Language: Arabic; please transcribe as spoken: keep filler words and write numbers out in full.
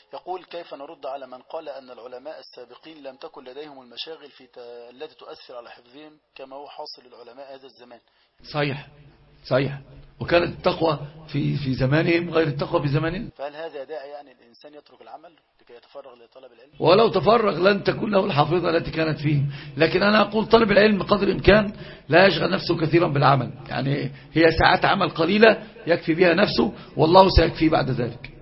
يقول: كيف نرد على من قال أن العلماء السابقين لم تكن لديهم المشاغل في ت... التي تؤثر على حفظهم كما هو حاصل للعلماء هذا الزمان؟ صحيح صحيح، وكانت التقوى في في زمانهم غير التقوى في زماننا. فهل هذا داعي يعني الإنسان يترك العمل لكي يتفرغ لطلب العلم؟ ولو تفرغ لن تكون له الحافظة التي كانت فيه. لكن أنا أقول طالب العلم قدر الإمكان لا يشغل نفسه كثيرا بالعمل، يعني هي ساعات عمل قليلة يكفي بها نفسه، والله سيكفي بعد ذلك.